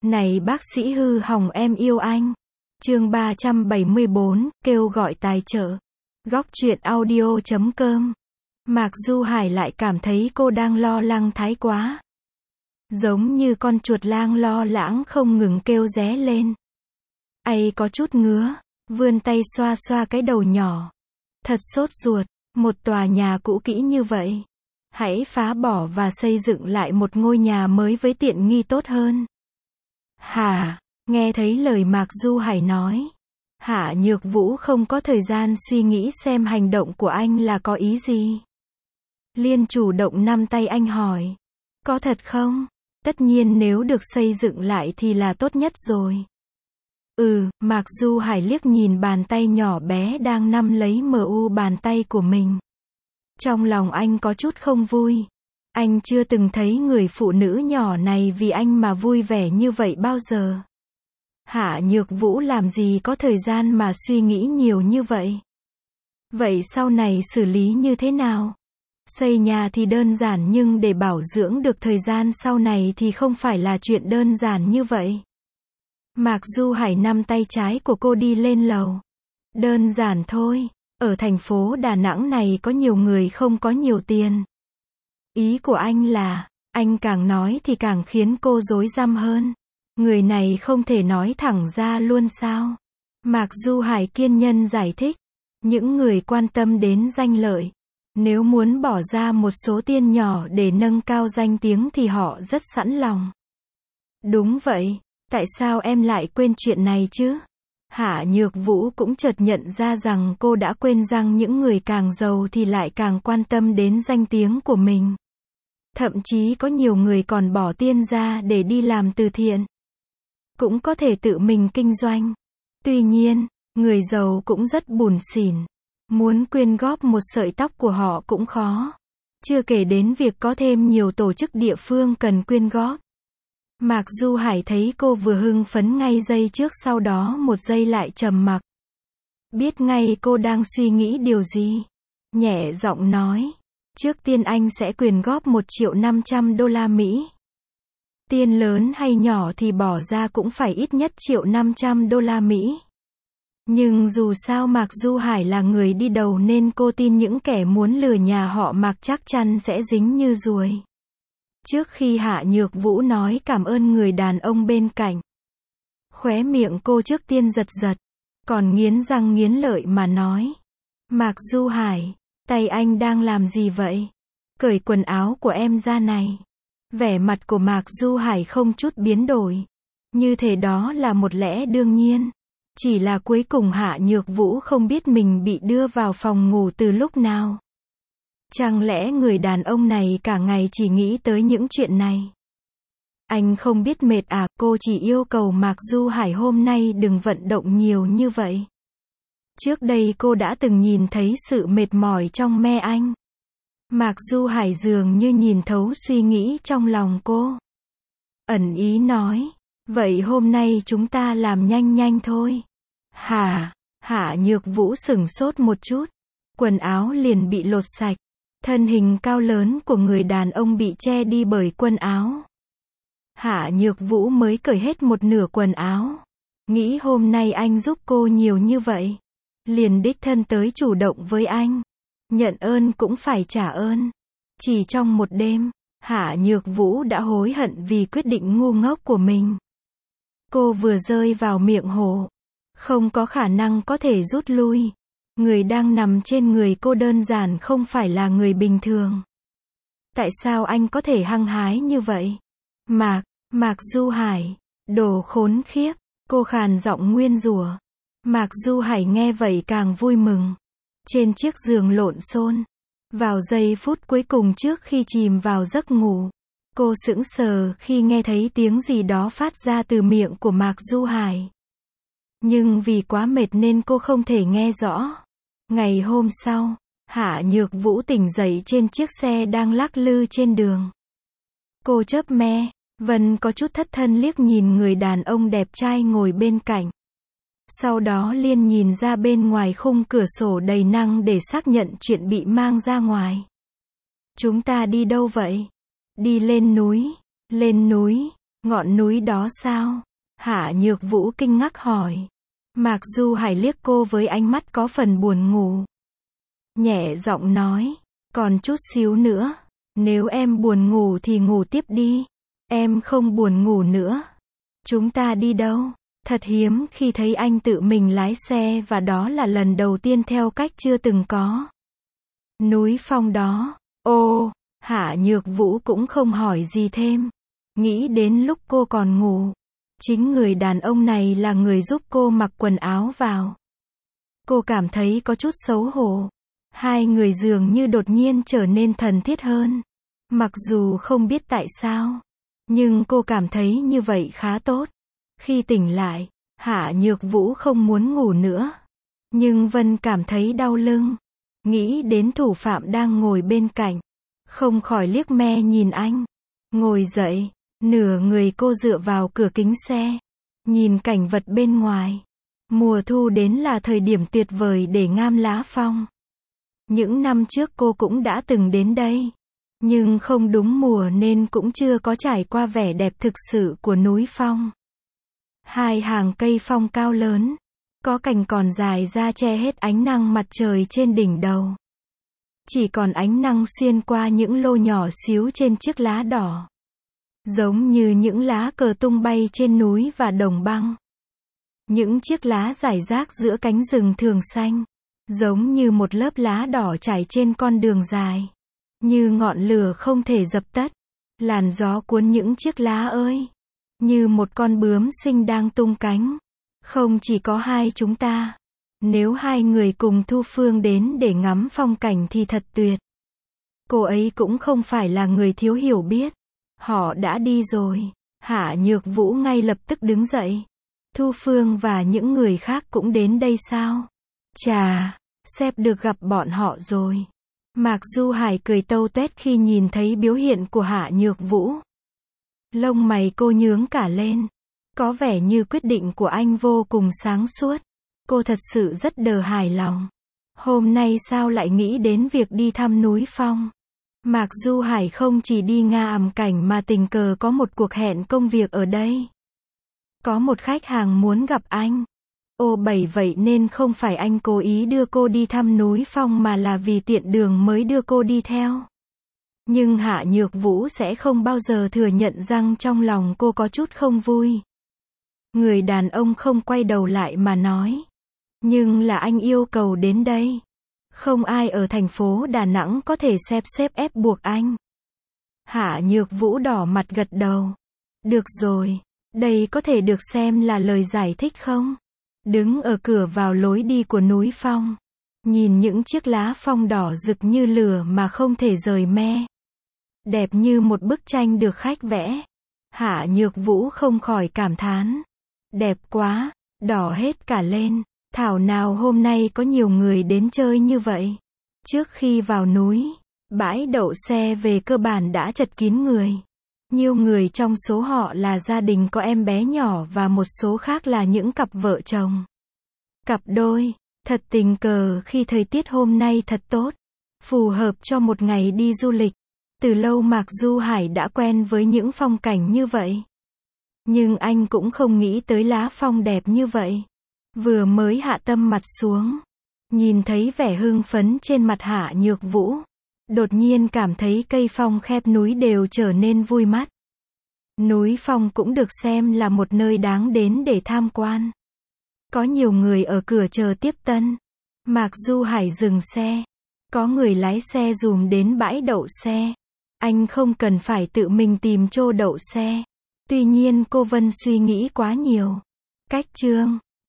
Này bác sĩ hư hỏng em yêu anh. Chương 374, kêu gọi tài trợ. Góc truyện audio.com. Mạc Du Hải lại cảm thấy cô đang lo lắng thái quá. Giống như con chuột lang lo lãng không ngừng kêu ré lên. Ấy có chút ngứa, vươn tay xoa xoa cái đầu nhỏ. Thật sốt ruột, một tòa nhà cũ kỹ như vậy. Hãy phá bỏ và xây dựng lại một ngôi nhà mới với tiện nghi tốt hơn. Hả? Nghe thấy lời Mạc Du Hải nói. Hạ Nhược Vũ không có thời gian suy nghĩ xem hành động của anh là có ý gì. Liên chủ động nắm tay anh hỏi. Có thật không? Tất nhiên nếu được xây dựng lại thì là tốt nhất rồi. Mạc Du Hải liếc nhìn bàn tay nhỏ bé đang nắm lấy bàn tay của mình. Trong lòng anh có chút không vui. Anh chưa từng thấy người phụ nữ nhỏ này vì anh mà vui vẻ như vậy bao giờ. Hạ Nhược Vũ làm gì có thời gian mà suy nghĩ nhiều như vậy. Vậy sau này xử lý như thế nào? Xây nhà thì đơn giản nhưng để bảo dưỡng được thời gian sau này thì không phải là chuyện đơn giản như vậy. Mạc Du Hải nắm tay trái của cô đi lên lầu. Đơn giản thôi, ở thành phố Đà Nẵng này có nhiều người không có nhiều tiền. Ý của anh là, anh càng nói thì càng khiến cô rối rắm hơn. Người này không thể nói thẳng ra luôn sao? Mạc Du Hải kiên nhẫn giải thích. Những người quan tâm đến danh lợi, nếu muốn bỏ ra một số tiền nhỏ để nâng cao danh tiếng thì họ rất sẵn lòng. Đúng vậy, tại sao em lại quên chuyện này chứ? Hạ Nhược Vũ cũng chợt nhận ra rằng cô đã quên rằng những người càng giàu thì lại càng quan tâm đến danh tiếng của mình. Thậm chí có nhiều người còn bỏ tiền ra để đi làm từ thiện. Cũng có thể tự mình kinh doanh. Tuy nhiên, người giàu cũng rất bủn xỉn. Muốn quyên góp một sợi tóc của họ cũng khó. Chưa kể đến việc có thêm nhiều tổ chức địa phương cần quyên góp. Mạc Du Hải thấy cô vừa hưng phấn ngay giây trước, sau đó một giây lại trầm mặc. Biết ngay cô đang suy nghĩ điều gì. Nhẹ giọng nói. Trước tiên anh sẽ quyên góp 1.500.000 đô la Mỹ. Tiền lớn hay nhỏ thì bỏ ra cũng phải ít nhất 1.500.000 đô la Mỹ. Nhưng dù sao Mạc Du Hải là người đi đầu nên cô tin những kẻ muốn lừa nhà họ Mạc chắc chắn sẽ dính như ruồi. Trước khi Hạ Nhược Vũ nói cảm ơn người đàn ông bên cạnh, khóe miệng cô trước tiên giật giật, còn nghiến răng nghiến lợi mà nói. Mạc Du Hải, tay anh đang làm gì vậy? Cởi quần áo của em ra này. Vẻ mặt của Mạc Du Hải không chút biến đổi. Như thế đó là một lẽ đương nhiên. Chỉ là cuối cùng Hạ Nhược Vũ không biết mình bị đưa vào phòng ngủ từ lúc nào. Chẳng lẽ người đàn ông này cả ngày chỉ nghĩ tới những chuyện này? Anh không biết mệt à? Cô chỉ yêu cầu Mạc Du Hải hôm nay đừng vận động nhiều như vậy. Trước đây cô đã từng nhìn thấy sự mệt mỏi trong me anh. Mạc Du Hải dường như nhìn thấu suy nghĩ trong lòng cô. Ẩn ý nói, vậy hôm nay chúng ta làm nhanh nhanh thôi. Hạ Nhược Vũ sửng sốt một chút. Quần áo liền bị lột sạch. Thân hình cao lớn của người đàn ông bị che đi bởi quần áo. Hạ Nhược Vũ mới cởi hết một nửa quần áo. Nghĩ hôm nay anh giúp cô nhiều như vậy. Liền đích thân tới chủ động với anh. Nhận ơn cũng phải trả ơn. Chỉ trong một đêm, Hạ Nhược Vũ đã hối hận vì quyết định ngu ngốc của mình. Cô vừa rơi vào miệng hổ. Không có khả năng có thể rút lui. Người đang nằm trên người cô đơn giản không phải là người bình thường. Tại sao anh có thể hăng hái như vậy? Mạc Du Hải, đồ khốn khiếp, cô khàn giọng nguyên rủa. Mạc Du Hải nghe vậy càng vui mừng. Trên chiếc giường lộn xộn, vào giây phút cuối cùng trước khi chìm vào giấc ngủ, cô sững sờ khi nghe thấy tiếng gì đó phát ra từ miệng của Mạc Du Hải. Nhưng vì quá mệt nên cô không thể nghe rõ. Ngày hôm sau, Hạ Nhược Vũ tỉnh dậy trên chiếc xe đang lắc lư trên đường. Cô chớp me, Vân có chút thất thân liếc nhìn người đàn ông đẹp trai ngồi bên cạnh. Sau đó liền nhìn ra bên ngoài khung cửa sổ đầy nắng để xác nhận chuyện bị mang ra ngoài. Chúng ta đi đâu vậy? Đi lên núi. Ngọn núi đó sao? Hạ Nhược Vũ kinh ngạc hỏi. Mạc Du Hải liếc cô với ánh mắt có phần buồn ngủ. Nhẹ giọng nói, còn chút xíu nữa. Nếu em buồn ngủ thì ngủ tiếp đi. Em không buồn ngủ nữa. Chúng ta đi đâu? Thật hiếm khi thấy anh tự mình lái xe và đó là lần đầu tiên theo cách chưa từng có. Núi Phong đó. Ô, Hạ Nhược Vũ cũng không hỏi gì thêm. Nghĩ đến lúc cô còn ngủ. Chính người đàn ông này là người giúp cô mặc quần áo vào. Cô cảm thấy có chút xấu hổ. Hai người dường như đột nhiên trở nên thân thiết hơn. Mặc dù không biết tại sao. Nhưng cô cảm thấy như vậy khá tốt. Khi tỉnh lại, Hạ Nhược Vũ không muốn ngủ nữa. Nhưng Vân cảm thấy đau lưng. Nghĩ đến thủ phạm đang ngồi bên cạnh. Không khỏi liếc me nhìn anh. Ngồi dậy, nửa người cô dựa vào cửa kính xe. Nhìn cảnh vật bên ngoài. Mùa thu đến là thời điểm tuyệt vời để ngắm lá phong. Những năm trước cô cũng đã từng đến đây. Nhưng không đúng mùa nên cũng chưa có trải qua vẻ đẹp thực sự của núi phong. Hai hàng cây phong cao lớn. Có cành còn dài ra che hết ánh nắng mặt trời trên đỉnh đầu. Chỉ còn ánh nắng xuyên qua những lô nhỏ xíu trên chiếc lá đỏ. Giống như những lá cờ tung bay trên núi và đồng băng. Những chiếc lá rải rác giữa cánh rừng thường xanh. Giống như một lớp lá đỏ trải trên con đường dài. Như ngọn lửa không thể dập tắt. Làn gió cuốn những chiếc lá ơi. Như một con bướm xinh đang tung cánh. Không chỉ có hai chúng ta. Nếu hai người cùng Thu Phương đến để ngắm phong cảnh thì thật tuyệt. Cô ấy cũng không phải là người thiếu hiểu biết. Họ đã đi rồi. Hạ Nhược Vũ ngay lập tức đứng dậy. Thu Phương và những người khác cũng đến đây sao? Chà, sếp được gặp bọn họ rồi. Mạc Du Hải cười tâu tuét khi nhìn thấy biểu hiện của Hạ Nhược Vũ. Lông mày cô nhướng cả lên. Có vẻ như quyết định của anh vô cùng sáng suốt. Cô thật sự rất hài lòng. Hôm nay sao lại nghĩ đến việc đi thăm núi Phong? Mạc Du Hải không chỉ đi ngắm cảnh mà tình cờ có một cuộc hẹn công việc ở đây. Có một khách hàng muốn gặp anh. Bởi vậy nên không phải anh cố ý đưa cô đi thăm núi Phong mà là vì tiện đường mới đưa cô đi theo. Nhưng Hạ Nhược Vũ sẽ không bao giờ thừa nhận rằng trong lòng cô có chút không vui. Người đàn ông không quay đầu lại mà nói. Nhưng là anh yêu cầu đến đây. Không ai ở thành phố Đà Nẵng có thể xếp ép buộc anh. Hạ Nhược Vũ đỏ mặt gật đầu. Được rồi, đây có thể được xem là lời giải thích không? Đứng ở cửa vào lối đi của núi Phong. Nhìn những chiếc lá phong đỏ rực như lửa mà không thể rời me. Đẹp như một bức tranh được khách vẽ. Hạ Nhược Vũ không khỏi cảm thán. Đẹp quá, đỏ hết cả lên. Thảo nào hôm nay có nhiều người đến chơi như vậy. Trước khi vào núi, bãi đậu xe về cơ bản đã chật kín người. Nhiều người trong số họ là gia đình có em bé nhỏ và một số khác là những cặp vợ chồng. Cặp đôi, thật tình cờ khi thời tiết hôm nay thật tốt. Phù hợp cho một ngày đi du lịch. Từ lâu Mạc Du Hải đã quen với những phong cảnh như vậy. Nhưng anh cũng không nghĩ tới lá phong đẹp như vậy. Vừa mới hạ tâm mặt xuống. Nhìn thấy vẻ hưng phấn trên mặt Hạ Nhược Vũ. Đột nhiên cảm thấy cây phong khép núi đều trở nên vui mắt. Núi Phong cũng được xem là một nơi đáng đến để tham quan. Có nhiều người ở cửa chờ tiếp tân. Mạc Du Hải dừng xe. Có người lái xe dùm đến bãi đậu xe. Anh không cần phải tự mình tìm chỗ đậu xe. Tuy nhiên cô Vân suy nghĩ quá nhiều. Cách chương